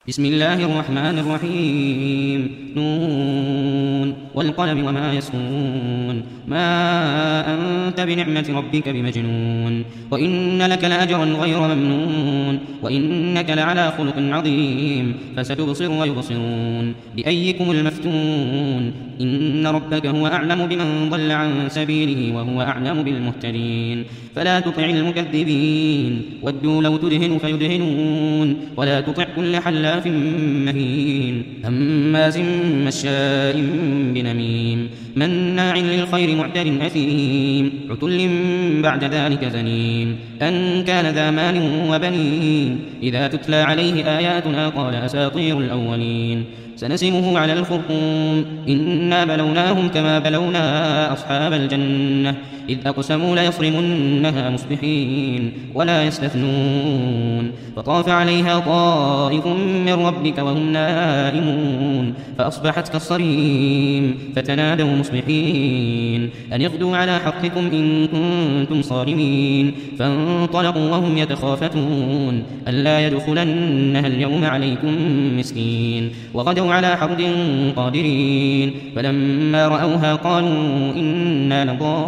بسم الله الرحمن الرحيم نون والقلم وما يسطرون ما أنت بنعمة ربك بمجنون وإن لك لأجرا غير ممنون وإنك لعلى خلق عظيم فستبصر ويبصرون بأيكم المفتون إن ربك هو أعلم بمن ضل عن سبيله وهو أعلم بالمهتدين فلا تطع المكذبين ودوا لو تدهن فيدهنون ولا تطع كل حلاف مهين هماز مشاء بنميم مناع للخير معتد أثيم عتل بعد ذلك زنيم أن كان ذا مال وبنين إذا تتلى عليه آياتنا قال أساطير الأولين سنسمه على الخرطوم إنا بلوناهم كما بلونا أصحاب الجنة إذ أقسموا ليصرمنها مصبحين ولا يستثنون فطاف عليها طائف من ربك وهم نائمون فأصبحت كالصريم فتنادوا مصبحين أن اغدوا على حقكم إن كنتم صارمين فانطلقوا وهم يتخافتون ألا يدخلنها اليوم عليكم مسكين وغدوا على حرد قادرين فلما رأوها قالوا إنا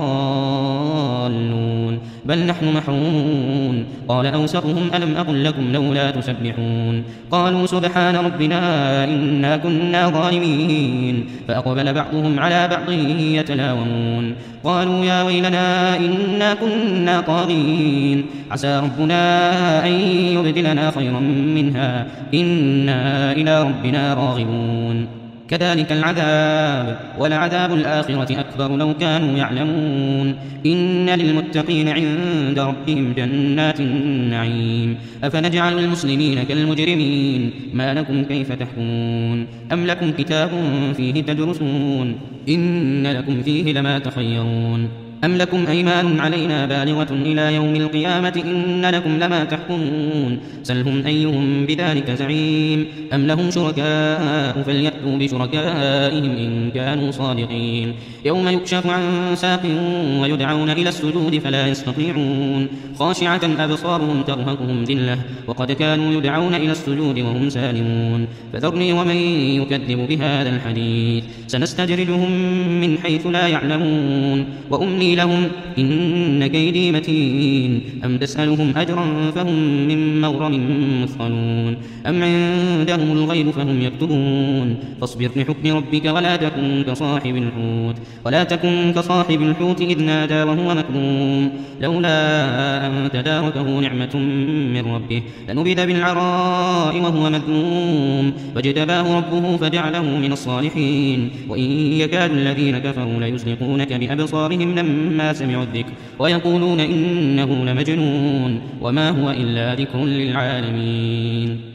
لضالون بل نحن محرومون قال أوسطهم ألم أقل لكم لولا تسبحون قالوا سبحان ربنا إنا كنا ظالمين فأقبل بعضهم على بعض يتلاومون قالوا يا ويلنا إنا كنا طاغين عسى ربنا أن يبدلنا خيرا منها إنا إلى ربنا راغبون كذلك العذاب ولعذاب الآخرة أكبر لو كانوا يعلمون إن للمتقين عند ربهم جنات النعيم أفنجعل المسلمين كالمجرمين ما لكم كيف تحكمون أم لكم كتاب فيه تدرسون إن لكم فيه لما تخيرون أم لكم أيمان علينا بالغة إلى يوم القيامة إن لكم لما تحكمون سلهم أيهم بذلك زعيم أم لهم شركاء فليأتوا بشركائهم إن كانوا صادقين يوم يكشف عن ساق ويدعون إلى السجود فلا يستطيعون خاشعة أبصارهم ترهقهم ذلة وقد كانوا يدعون إلى السجود وهم سالمون فذرني ومن يكذب بهذا الحديث سنستدرجهم من حيث لا يعلمون وأملي لهم إن كيدي متين أم تسألهم أجرا فهم من مغرم مثقلون أم عندهم الغيب فهم يكتبون فاصبر لحكم ربك ولا تكن كصاحب الحوت إذ نادى وهو مكظوم لولا أن تداركه نعمة من ربه لنبذ بالعراء وهو مذموم فاجتباه ربه فجعله من الصالحين وإن يكاد الذين كفروا ليزلقونك بأبصارهم لما سمعوا الذكر ويقولون إنه لمجنون وما هو إلا ذكر للعالمين.